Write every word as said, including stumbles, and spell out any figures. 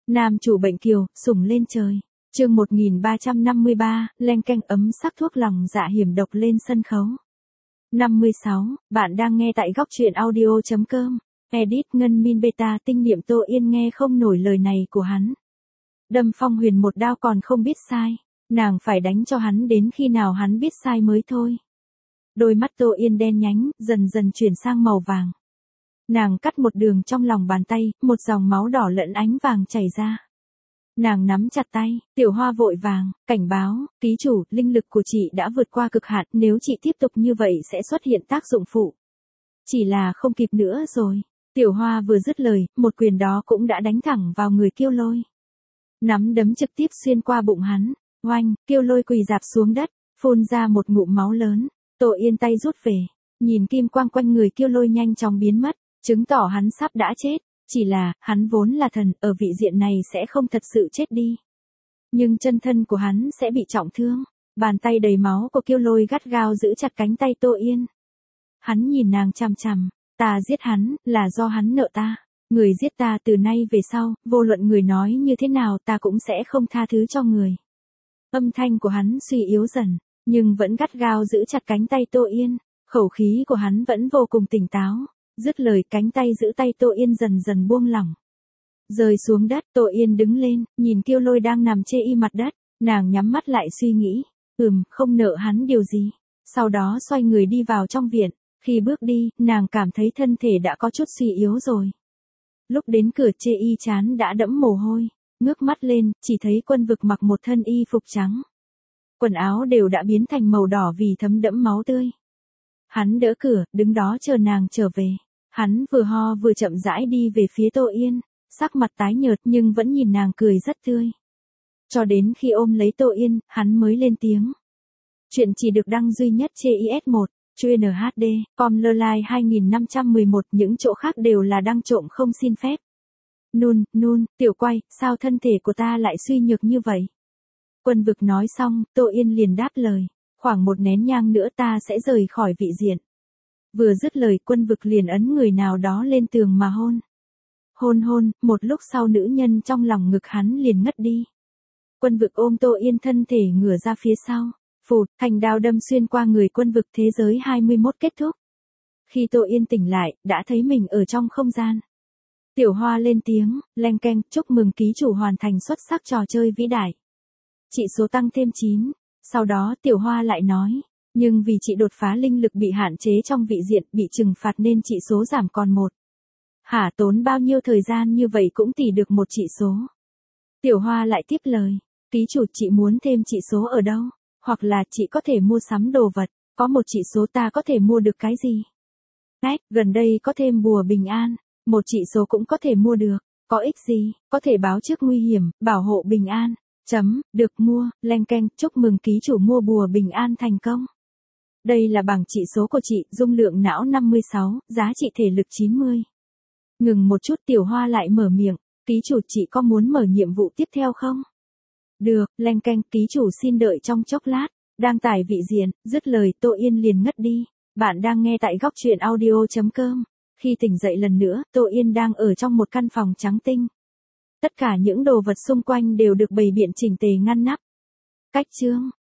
Nam chủ bệnh kiều, sủng lên trời. Chương một nghìn ba trăm năm mươi ba, leng keng ấm sắc thuốc lòng dạ hiểm độc lên sân khấu. năm mươi sáu, bạn đang nghe tại góc truyện audio chấm com. Edit Ngân Min Beta tinh niệm Tô Yên nghe không nổi lời này của hắn. Đâm Phong Huyền một đao còn không biết sai. Nàng phải đánh cho hắn đến khi nào hắn biết sai mới thôi. Đôi mắt Tô Yên đen nhánh, dần dần chuyển sang màu vàng. Nàng cắt một đường trong lòng bàn tay, một dòng máu đỏ lẫn ánh vàng chảy ra. Nàng nắm chặt tay, Tiểu Hoa vội vàng, cảnh báo, ký chủ, linh lực của chị đã vượt qua cực hạn, nếu chị tiếp tục như vậy sẽ xuất hiện tác dụng phụ. Chỉ là không kịp nữa rồi. Tiểu Hoa vừa dứt lời, một quyền đó cũng đã đánh thẳng vào người Kiêu Lôi. Nắm đấm trực tiếp xuyên qua bụng hắn, oanh, Kiêu Lôi quỳ rạp xuống đất, phun ra một ngụm máu lớn. Tô Yên tay rút về, nhìn kim quang quanh người Kiêu Lôi nhanh chóng biến mất, chứng tỏ hắn sắp đã chết. Chỉ là, hắn vốn là thần, ở vị diện này sẽ không thật sự chết đi. Nhưng chân thân của hắn sẽ bị trọng thương. Bàn tay đầy máu của Kiêu Lôi gắt gao giữ chặt cánh tay Tô Yên. Hắn nhìn nàng chằm chằm, ta giết hắn, là do hắn nợ ta. Người giết ta từ nay về sau, vô luận người nói như thế nào ta cũng sẽ không tha thứ cho người. Âm thanh của hắn suy yếu dần, nhưng vẫn gắt gao giữ chặt cánh tay Tô Yên. Khẩu khí của hắn vẫn vô cùng tỉnh táo. Dứt lời cánh tay giữ tay Tô Yên dần dần buông lỏng. Rơi xuống đất, Tô Yên đứng lên, nhìn Kiêu Lôi đang nằm chê y mặt đất, nàng nhắm mắt lại suy nghĩ, ừm, không nợ hắn điều gì. Sau đó xoay người đi vào trong viện, khi bước đi, nàng cảm thấy thân thể đã có chút suy yếu rồi. Lúc đến cửa chê y chán đã đẫm mồ hôi, ngước mắt lên, chỉ thấy Quân Vực mặc một thân y phục trắng. Quần áo đều đã biến thành màu đỏ vì thấm đẫm máu tươi. Hắn đỡ cửa, đứng đó chờ nàng trở về. Hắn vừa ho vừa chậm rãi đi về phía Tô Yên, sắc mặt tái nhợt nhưng vẫn nhìn nàng cười rất tươi. Cho đến khi ôm lấy Tô Yên, hắn mới lên tiếng. Chuyện chỉ được đăng duy nhất trên i ét một, chuyên en hát đê, com lơ lai hai nghìn năm trăm mười một, những chỗ khác đều là đăng trộm không xin phép. Nun, nun, Tiểu Quay, sao thân thể của ta lại suy nhược như vậy? Quân Vực nói xong, Tô Yên liền đáp lời, khoảng một nén nhang nữa ta sẽ rời khỏi vị diện. Vừa dứt lời Quân Vực liền ấn người nào đó lên tường mà hôn. Hôn hôn, một lúc sau nữ nhân trong lòng ngực hắn liền ngất đi. Quân Vực ôm Tô Yên thân thể ngửa ra phía sau. Phụt, thành đao đâm xuyên qua người Quân Vực, thế giới hai mươi mốt kết thúc. Khi Tô Yên tỉnh lại, đã thấy mình ở trong không gian. Tiểu Hoa lên tiếng, leng keng, chúc mừng ký chủ hoàn thành xuất sắc trò chơi vĩ đại. Trị số tăng thêm chín. Sau đó Tiểu Hoa lại nói. Nhưng vì chị đột phá linh lực bị hạn chế trong vị diện, bị trừng phạt nên trị số giảm còn một. Hả, tốn bao nhiêu thời gian như vậy cũng tỉ được một trị số. Tiểu Hoa lại tiếp lời. Ký chủ, chị muốn thêm trị số ở đâu? Hoặc là chị có thể mua sắm đồ vật, có một trị số ta có thể mua được cái gì? Cách, gần đây có thêm bùa bình an, một trị số cũng có thể mua được, có ích gì? Có thể báo trước nguy hiểm, bảo hộ bình an. Chấm, được mua, leng keng, chúc mừng ký chủ mua bùa bình an thành công. Đây là bảng trị số của chị, dung lượng não năm mươi sáu, giá trị thể lực chín mươi. Ngừng một chút Tiểu Hoa lại mở miệng, ký chủ chị có muốn mở nhiệm vụ tiếp theo không? Được, leng keng, ký chủ xin đợi trong chốc lát, đang tải vị diện, dứt lời Tô Yên liền ngất đi. Bạn đang nghe tại góc truyện audio chấm com. Khi tỉnh dậy lần nữa, Tô Yên đang ở trong một căn phòng trắng tinh. Tất cả những đồ vật xung quanh đều được bày biện chỉnh tề ngăn nắp. Cách chương